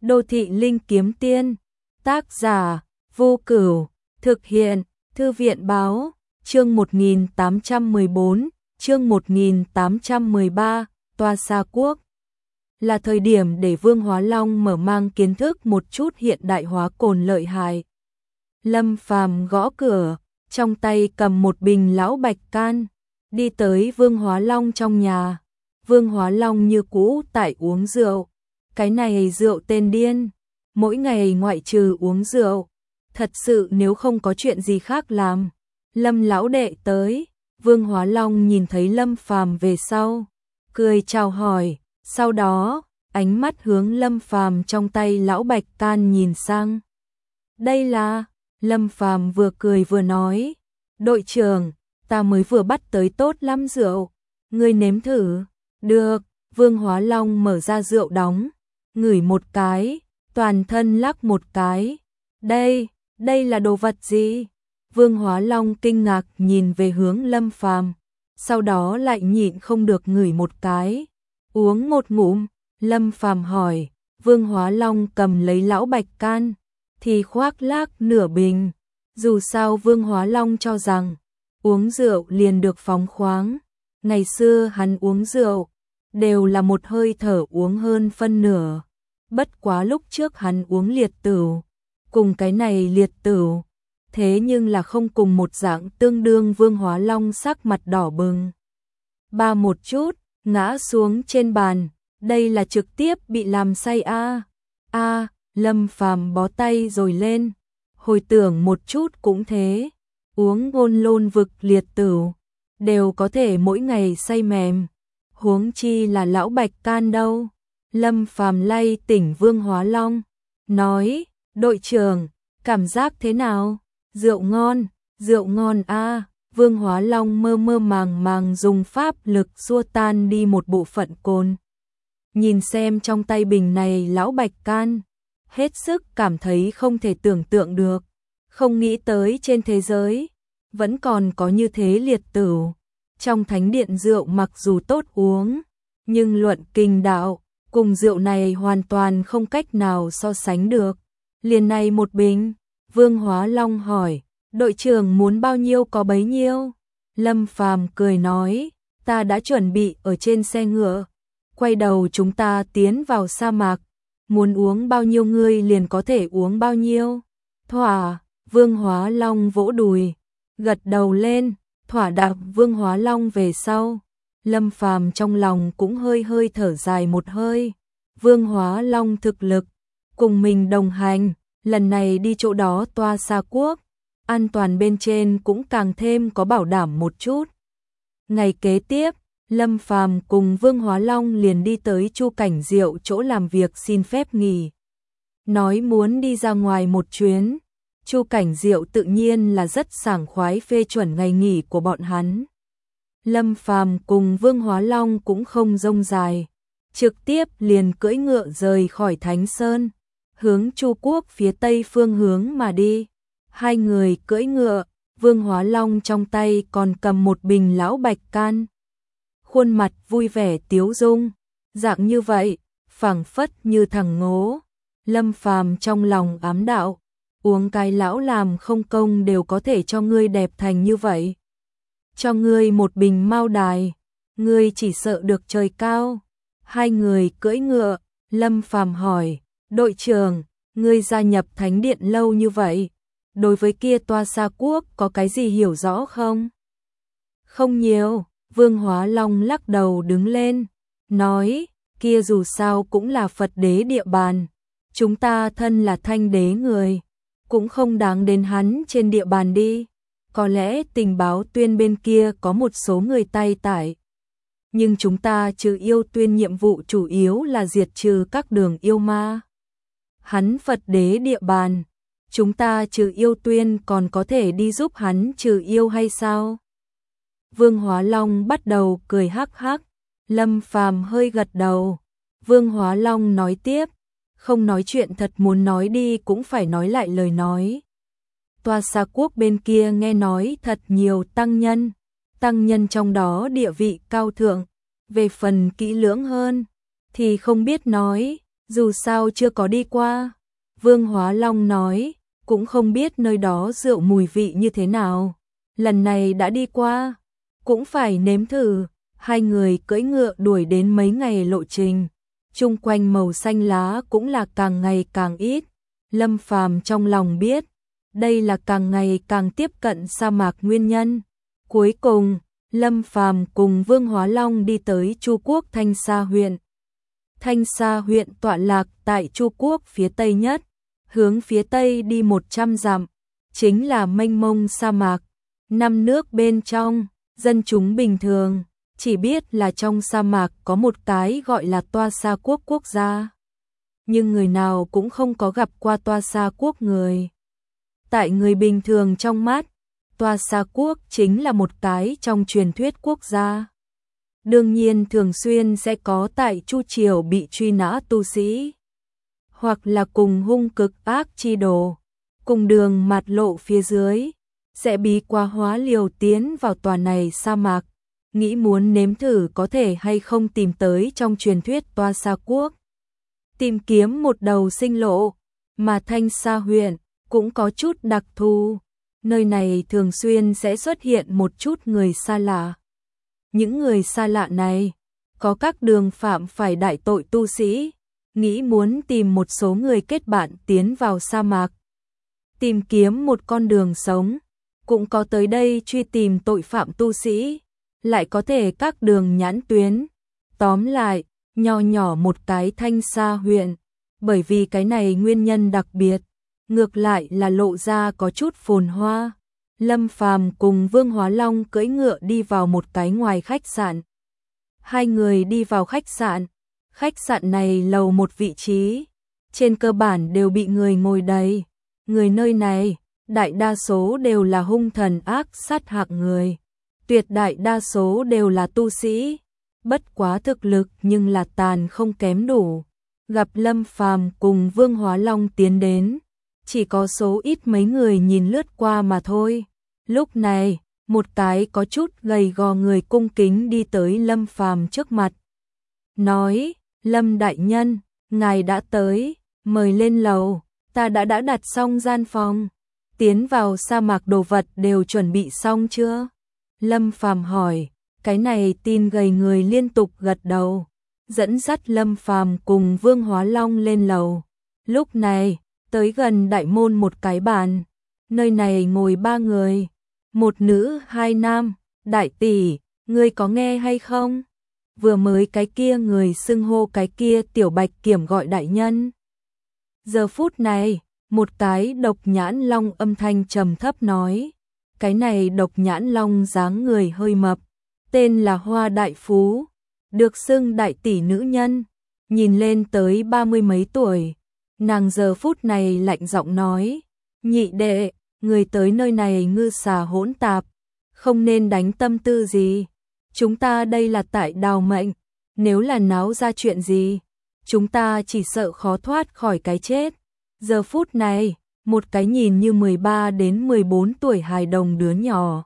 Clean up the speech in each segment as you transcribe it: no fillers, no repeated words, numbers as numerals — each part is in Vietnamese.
Đô thị linh kiếm tiên, tác giả, Vô Cửu, thực hiện, Thư viện báo, chương 1814, chương 1813, Toa Sa Quốc. Là thời điểm để Vương Hóa Long mở mang kiến thức một chút hiện đại hóa cồn lợi hại. Lâm Phàm gõ cửa, trong tay cầm một bình lão bạch can, đi tới Vương Hóa Long trong nhà. Vương Hóa Long như cũ tại uống rượu. Cái này rượu tên điên, mỗi ngày ngoại trừ uống rượu, thật sự nếu không có chuyện gì khác làm. Lâm lão đệ tới, Vương Hóa Long nhìn thấy Lâm Phàm về sau, cười chào hỏi, sau đó, ánh mắt hướng Lâm Phàm trong tay lão bạch can nhìn sang. Đây là, Lâm Phàm vừa cười vừa nói, đội trưởng, ta mới vừa bắt tới tốt lắm rượu, ngươi nếm thử. Được, Vương Hóa Long mở ra rượu đóng, ngửi một cái, toàn thân lắc một cái. Đây là đồ vật gì? Vương Hóa Long kinh ngạc nhìn về hướng Lâm Phàm, sau đó lại nhịn không được ngửi một cái. Uống một ngụm, Lâm Phàm hỏi, Vương Hóa Long cầm lấy lão bạch can, thì khoác lác nửa bình. Dù sao Vương Hóa Long cho rằng, uống rượu liền được phóng khoáng. Ngày xưa hắn uống rượu, đều là một hơi thở uống hơn phân nửa. Bất quá lúc trước hắn uống liệt tửu, cùng cái này liệt tửu, thế nhưng là không cùng một dạng, tương đương. Vương Hóa Long sắc mặt đỏ bừng, ba một chút, ngã xuống trên bàn. Đây là trực tiếp bị làm say a. Lâm Phàm bó tay rồi lên, hồi tưởng một chút cũng thế, uống Ngôn Lôn Vực liệt tửu, đều có thể mỗi ngày say mềm, huống chi là lão bạch can đâu. Lâm Phàm lay tỉnh Vương Hóa Long, nói, đội trưởng, cảm giác thế nào? Rượu ngon a. Vương Hóa Long mơ mơ màng màng dùng pháp lực xua tan đi một bộ phận cồn. Nhìn xem trong tay bình này lão bạch can, hết sức cảm thấy không thể tưởng tượng được, không nghĩ tới trên thế giới vẫn còn có như thế liệt tửu. Trong thánh điện rượu mặc dù tốt uống, nhưng luận kinh đạo, cùng rượu này hoàn toàn không cách nào so sánh được. Liền này một bình, Vương Hóa Long hỏi, đội trưởng muốn bao nhiêu có bấy nhiêu. Lâm Phàm cười nói, ta đã chuẩn bị ở trên xe ngựa, quay đầu chúng ta tiến vào sa mạc, muốn uống bao nhiêu ngươi liền có thể uống bao nhiêu. Thỏa. Vương Hóa Long vỗ đùi, gật đầu lên, thỏa đạp Vương Hóa Long về sau. Lâm Phàm trong lòng cũng hơi hơi thở dài một hơi. Vương Hóa Long thực lực, cùng mình đồng hành, lần này đi chỗ đó Toa Sa Quốc, an toàn bên trên cũng càng thêm có bảo đảm một chút. Ngày kế tiếp, Lâm Phàm cùng Vương Hóa Long liền đi tới Chu Cảnh Diệu chỗ làm việc xin phép nghỉ. Nói muốn đi ra ngoài một chuyến, Chu Cảnh Diệu tự nhiên là rất sảng khoái phê chuẩn ngày nghỉ của bọn hắn. Lâm Phàm cùng Vương Hóa Long cũng không rông dài, trực tiếp liền cưỡi ngựa rời khỏi Thánh Sơn, hướng Chu Quốc phía tây phương hướng mà đi. Hai người cưỡi ngựa, Vương Hóa Long trong tay còn cầm một bình lão bạch can. Khuôn mặt vui vẻ tiếu dung, dạng như vậy, phảng phất như thằng ngố. Lâm Phàm trong lòng ám đạo, uống cái lão làm không công đều có thể cho ngươi đẹp thành như vậy. Cho ngươi một bình mao đài, ngươi chỉ sợ được trời cao. Hai người cưỡi ngựa, Lâm Phàm hỏi, đội trưởng, ngươi gia nhập thánh điện lâu như vậy, đối với kia Toa Sa Quốc có cái gì hiểu rõ không? Không nhiều. Vương Hóa Long lắc đầu đứng lên, nói, kia dù sao cũng là Phật đế địa bàn, chúng ta thân là Thanh đế người, cũng không đáng đến hắn trên địa bàn đi. Có lẽ tình báo tuyên bên kia có một số người tay tải, nhưng chúng ta trừ yêu tuyên nhiệm vụ chủ yếu là diệt trừ các đường yêu ma. Hắn Phật đế địa bàn, chúng ta trừ yêu tuyên còn có thể đi giúp hắn trừ yêu hay sao? Vương Hóa Long bắt đầu cười hắc hắc, Lâm Phàm hơi gật đầu. Vương Hóa Long nói tiếp, không nói chuyện thật muốn nói đi cũng phải nói lại lời nói. Toa Sa Quốc bên kia nghe nói thật nhiều tăng nhân trong đó địa vị cao thượng, về phần kỹ lưỡng hơn thì không biết nói, Dù sao chưa có đi qua. Vương Hóa Long nói, cũng không biết nơi đó rượu mùi vị như thế nào. Lần này đã đi qua, cũng phải nếm thử. Hai người cưỡi ngựa đuổi đến mấy ngày lộ trình. Chung quanh màu xanh lá cũng là càng ngày càng ít. Lâm Phàm trong lòng biết, đây là càng ngày càng tiếp cận sa mạc nguyên nhân. Cuối cùng, Lâm Phàm cùng Vương Hóa Long đi tới Chu Quốc Thanh Sa huyện. Thanh Sa huyện tọa lạc tại Chu Quốc phía tây nhất, hướng phía tây đi 100 dặm, chính là mênh mông sa mạc. Năm nước bên trong, dân chúng bình thường chỉ biết là trong sa mạc có một cái gọi là Toa Sa Quốc quốc gia. Nhưng người nào cũng không có gặp qua Toa Sa Quốc người. Tại người bình thường trong mắt, Toa Sa Quốc chính là một cái trong truyền thuyết quốc gia. Đương nhiên thường xuyên sẽ có tại Chu triều bị truy nã tu sĩ, hoặc là cùng hung cực ác chi đồ, cùng đường mạt lộ phía dưới, sẽ bí quá hóa liều tiến vào tòa này sa mạc, nghĩ muốn nếm thử có thể hay không tìm tới trong truyền thuyết Toa Sa Quốc. Tìm kiếm một đầu sinh lộ, mà Thanh Sa huyện cũng có chút đặc thù, nơi này thường xuyên sẽ xuất hiện một chút người xa lạ. Những người xa lạ này, có các đường phạm phải đại tội tu sĩ, nghĩ muốn tìm một số người kết bạn tiến vào sa mạc, tìm kiếm một con đường sống, cũng có tới đây truy tìm tội phạm tu sĩ, lại có thể các đường nhãn tuyến. Tóm lại, nho nhỏ một cái Thanh Sa huyện, bởi vì cái này nguyên nhân đặc biệt, ngược lại là lộ ra có chút phồn hoa. Lâm Phàm cùng Vương Hóa Long cưỡi ngựa đi vào một cái ngoài khách sạn. Hai người đi vào khách sạn này lầu một vị trí, trên cơ bản đều bị người ngồi đầy. Người nơi này, đại đa số đều là hung thần ác sát hạng người, tuyệt đại đa số đều là tu sĩ, bất quá thực lực nhưng là tàn không kém đủ. Gặp Lâm Phàm cùng Vương Hóa Long tiến đến, chỉ có số ít mấy người nhìn lướt qua mà thôi. Lúc này, một cái có chút gầy gò người cung kính đi tới Lâm Phàm trước mặt. Nói, Lâm đại nhân, ngài đã tới, mời lên lầu, ta đã đặt xong gian phòng. Tiến vào sa mạc đồ vật đều chuẩn bị xong chưa? Lâm Phàm hỏi, cái này tin gầy người liên tục gật đầu, dẫn dắt Lâm Phàm cùng Vương Hóa Long lên lầu. Lúc này, tới gần đại môn một cái bàn, nơi này ngồi 3 người, 1 nữ 2 nam. Đại tỷ, ngươi có nghe hay không? Vừa mới cái kia người xưng hô cái kia tiểu bạch kiểm gọi đại nhân. Giờ phút này, một cái độc nhãn long âm thanh trầm thấp nói, cái này độc nhãn long dáng người hơi mập, tên là Hoa Đại Phú, được xưng đại tỷ nữ nhân, nhìn lên tới 30 mấy tuổi. Nàng giờ phút này lạnh giọng nói, nhị đệ, người tới nơi này ngư xà hỗn tạp, không nên đánh tâm tư gì. Chúng ta đây là tại đào mệnh, nếu là náo ra chuyện gì, chúng ta chỉ sợ khó thoát khỏi cái chết. Giờ phút này, một cái nhìn như 13 đến 14 tuổi hài đồng đứa nhỏ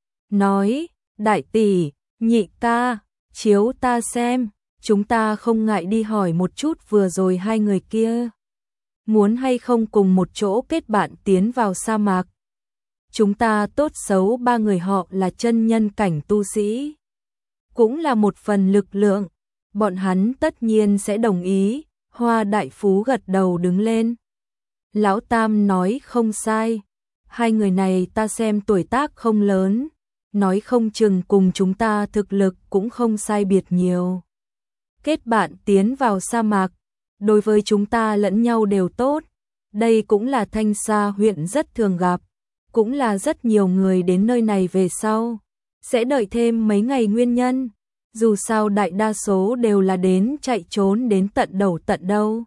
nói, đại tỷ, nhị ca, chiếu ta xem, chúng ta không ngại đi hỏi một chút vừa rồi hai người kia muốn hay không cùng một chỗ kết bạn tiến vào sa mạc. Chúng ta tốt xấu 3 người họ là chân nhân cảnh tu sĩ, cũng là một phần lực lượng, bọn hắn tất nhiên sẽ đồng ý. Hoa Đại Phú gật đầu đứng lên. Lão Tam nói không sai, hai người này ta xem tuổi tác không lớn, nói không chừng cùng chúng ta thực lực cũng không sai biệt nhiều. Kết bạn tiến vào sa mạc, đối với chúng ta lẫn nhau đều tốt, đây cũng là Thanh Sa huyện rất thường gặp, cũng là rất nhiều người đến nơi này về sau sẽ đợi thêm mấy ngày nguyên nhân, dù sao đại đa số đều là đến chạy trốn đến tận đầu tận đâu.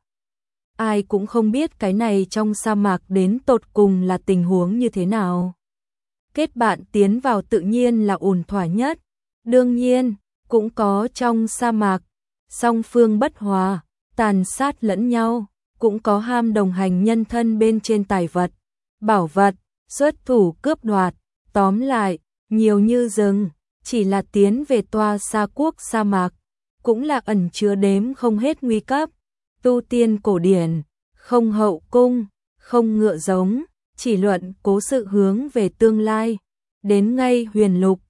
Ai cũng không biết cái này trong sa mạc đến tột cùng là tình huống như thế nào. Kết bạn tiến vào tự nhiên là ổn thỏa nhất, đương nhiên cũng có trong sa mạc song phương bất hòa, tàn sát lẫn nhau, cũng có ham đồng hành nhân thân bên trên tài vật, bảo vật, xuất thủ cướp đoạt, tóm lại, nhiều như rừng, chỉ là tiến về Toa Sa Quốc sa mạc, cũng là ẩn chứa đếm không hết nguy cấp. Tu tiên cổ điển, không hậu cung, không ngựa giống, chỉ luận cố sự hướng về tương lai. Đến ngay huyền lục,